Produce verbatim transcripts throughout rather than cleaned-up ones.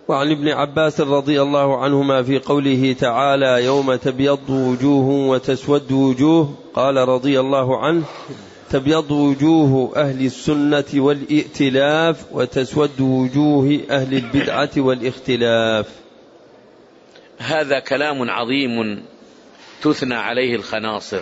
وعن ابن عباس رضي الله عنهما في قوله تعالى يوم تبيض وجوه وتسود وجوه قال رضي الله عنه تبيض وجوه أهل السنة والائتلاف وتسود وجوه أهل البدعة والاختلاف. هذا كلام عظيم تثنى عليه الخناصر،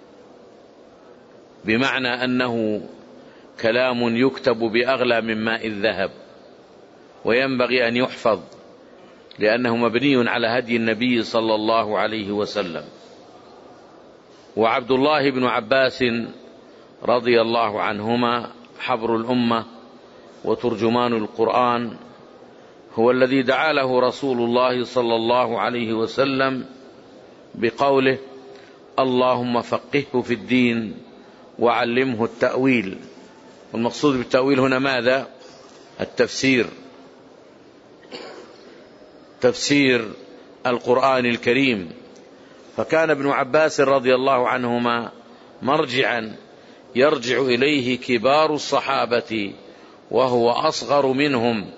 بمعنى أنه كلام يكتب بأغلى من ماء الذهب، وينبغي أن يحفظ لأنه مبني على هدي النبي صلى الله عليه وسلم. وعبد الله بن عباس رضي الله عنهما حبر الأمة وترجمان القرآن، هو الذي دعا له رسول الله صلى الله عليه وسلم بقوله اللهم فقهه في الدين وعلمه التأويل. والمقصود بالتأويل هنا ماذا؟ التفسير، تفسير القرآن الكريم. فكان ابن عباس رضي الله عنهما مرجعا يرجع إليه كبار الصحابة وهو أصغر منهم،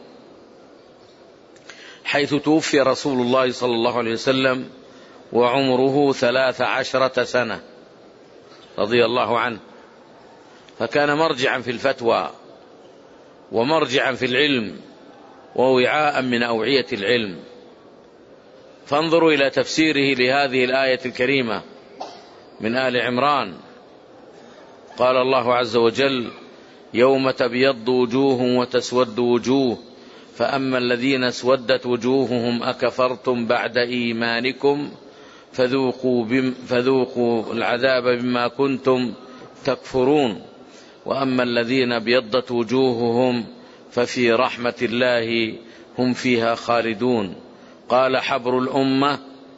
حيث توفي رسول الله صلى الله عليه وسلم وعمره ثلاث عشرة سنة رضي الله عنه، فكان مرجعا في الفتوى ومرجعا في العلم ووعاء من أوعية العلم. فانظروا إلى تفسيره لهذه الآية الكريمة من آل عمران. قال الله عز وجل يوم تبيض وجوه وتسود وجوه فأما الذين اسودت وجوههم أكفرتم بعد إيمانكم فذوقوا, بم فذوقوا العذاب بما كنتم تكفرون وأما الذين ابيضت وجوههم ففي رحمة الله هم فيها خالدون. قال حبر الأمة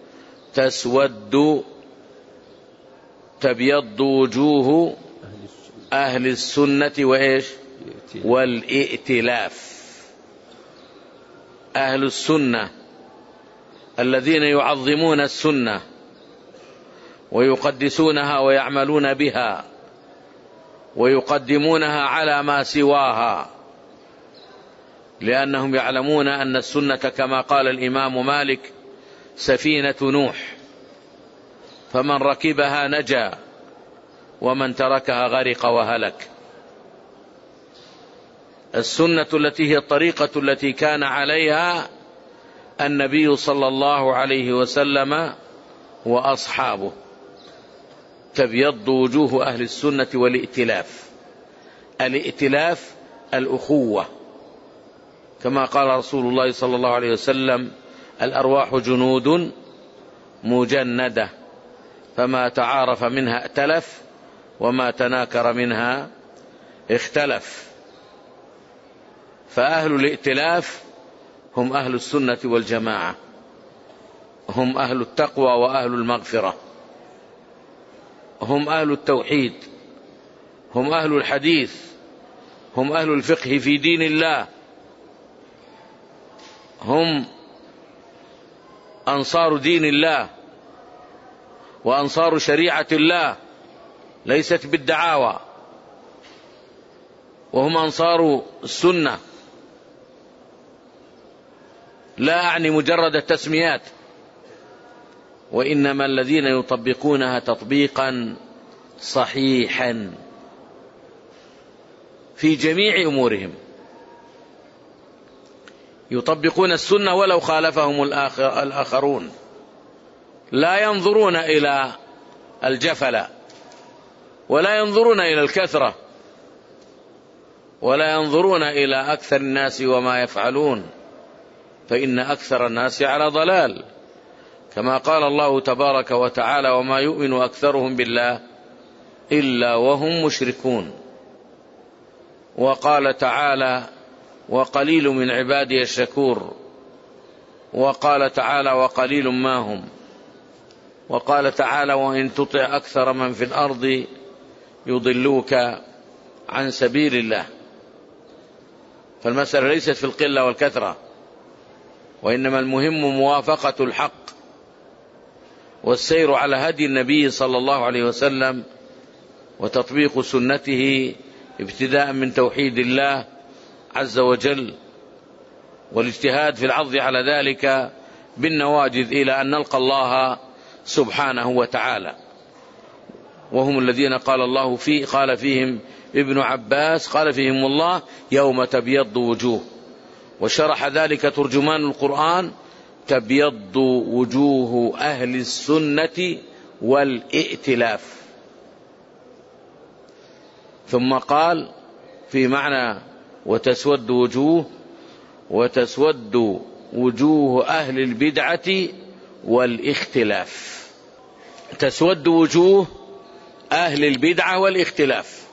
تسود تبيض وجوه أهل السنة وإيش والائتلاف. أهل السنة الذين يعظمون السنة ويقدسونها ويعملون بها ويقدمونها على ما سواها، لأنهم يعلمون أن السنة كما قال الإمام مالك سفينة نوح، فمن ركبها نجا ومن تركها غرق وهلك. السنة التي هي الطريقة التي كان عليها النبي صلى الله عليه وسلم وأصحابه. تبيض وجوه أهل السنة والائتلاف. الائتلاف الأخوة، كما قال رسول الله صلى الله عليه وسلم الأرواح جنود مجندة فما تعارف منها ائتلف وما تناكر منها اختلف. فأهل الائتلاف هم أهل السنة والجماعة، هم أهل التقوى وأهل المغفرة، هم أهل التوحيد، هم أهل الحديث، هم أهل الفقه في دين الله، هم أنصار دين الله وأنصار شريعة الله ليست بالدعاوى، وهم أنصار السنة، لا أعني مجرد التسميات، وإنما الذين يطبقونها تطبيقا صحيحا في جميع أمورهم، يطبقون السنة ولو خالفهم الآخرون، لا ينظرون إلى الجفلة ولا ينظرون إلى الكثرة ولا ينظرون إلى أكثر الناس وما يفعلون، فإن أكثر الناس على ضلال، كما قال الله تبارك وتعالى وما يؤمن أكثرهم بالله إلا وهم مشركون. وقال تعالى وقليل من عبادي الشكور، وقال تعالى وقليل ما هم، وقال تعالى وإن تطع أكثر من في الأرض يضلوك عن سبيل الله. فالمسألة ليست في القلة والكثرة، وإنما المهم موافقة الحق والسير على هدي النبي صلى الله عليه وسلم وتطبيق سنته ابتداء من توحيد الله عز وجل والاجتهاد في العض على ذلك بالنواجذ إلى أن نلقى الله سبحانه وتعالى. وهم الذين قال الله فيه قال فيهم ابن عباس قال فيهم الله يوم تبيض وجوه، وشرح ذلك ترجمان القرآن تبيض وجوه أهل السنة والائتلاف. ثم قال في معنى وتسود وجوه وتسود وجوه أهل البدعة والاختلاف. تسود وجوه أهل البدعة والاختلاف،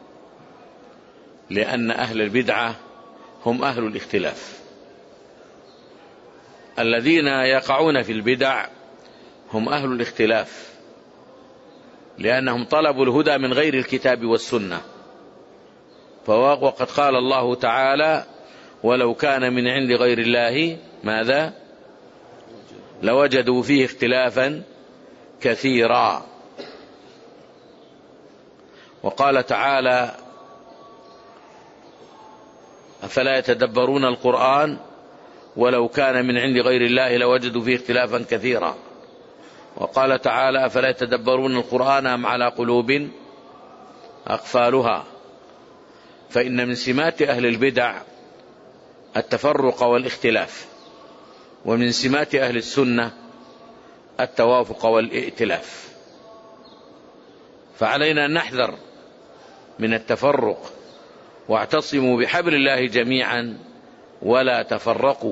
لأن أهل البدعة هم أهل الاختلاف. الذين يقعون في البدع هم أهل الاختلاف، لأنهم طلبوا الهدى من غير الكتاب والسنة. وقد قال الله تعالى ولو كان من عند غير الله ماذا لوجدوا فيه اختلافا كثيرا. وقال تعالى أفلا يتدبرون القرآن ولو كان من عند غير الله لوجدوا فيه اختلافا كثيرا. وقال تعالى أفلا يتدبرون القرآن أم على قلوب أقفالها. فإن من سمات أهل البدع التفرق والاختلاف، ومن سمات أهل السنة التوافق والائتلاف. فعلينا أن نحذر من التفرق، واعتصموا بحبل الله جميعا ولا تفرقوا.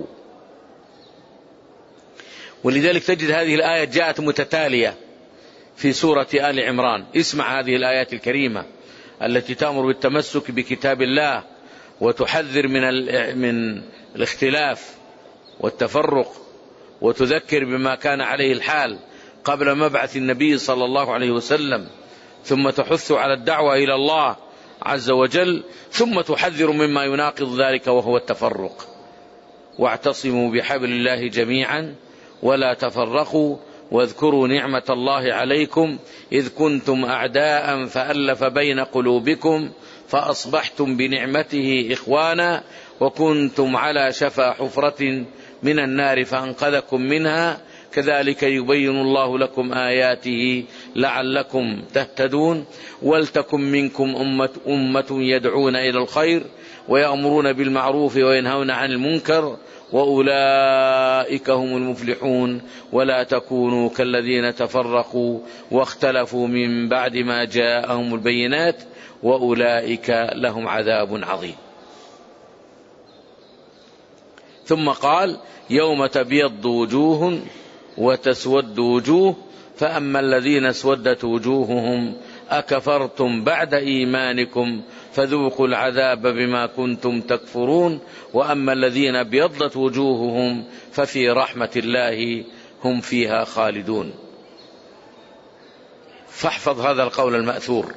ولذلك تجد هذه الآية جاءت متتالية في سورة آل عمران. اسمع هذه الآيات الكريمة التي تأمر بالتمسك بكتاب الله وتحذر من من الاختلاف والتفرق، وتذكر بما كان عليه الحال قبل مبعث النبي صلى الله عليه وسلم، ثم تحث على الدعوة إلى الله عز وجل، ثم تحذر مما يناقض ذلك وهو التفرق. واعتصموا بحبل الله جميعا ولا تفرقوا واذكروا نعمة الله عليكم إذ كنتم أعداء فألف بين قلوبكم فأصبحتم بنعمته إخوانا وكنتم على شفا حفرة من النار فأنقذكم منها كذلك يبين الله لكم آياته لعلكم تهتدون ولتكن منكم أمة, أمة يدعون إلى الخير ويأمرون بالمعروف وينهون عن المنكر وأولئك هم المفلحون ولا تكونوا كالذين تفرقوا واختلفوا من بعد ما جاءهم البينات وأولئك لهم عذاب عظيم. ثم قال يوم تبيض وجوه وتسود وجوه فأما الذين اسودت وجوههم أكفرتم بعد إيمانكم فذوقوا العذاب بما كنتم تكفرون وأما الذين ابيضت وجوههم ففي رحمة الله هم فيها خالدون. فاحفظ هذا القول المأثور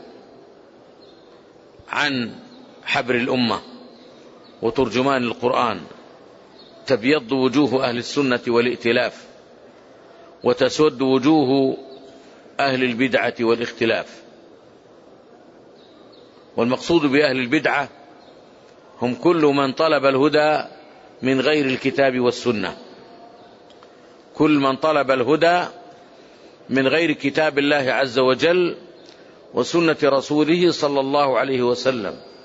عن حبر الأمة وترجمان القرآن: تبيض وجوه أهل السنة والائتلاف وتسود وجوه أهل البدعة والاختلاف. والمقصود بأهل البدعة هم كل من طلب الهدى من غير الكتاب والسنة، كل من طلب الهدى من غير كتاب الله عز وجل وسنة رسوله صلى الله عليه وسلم.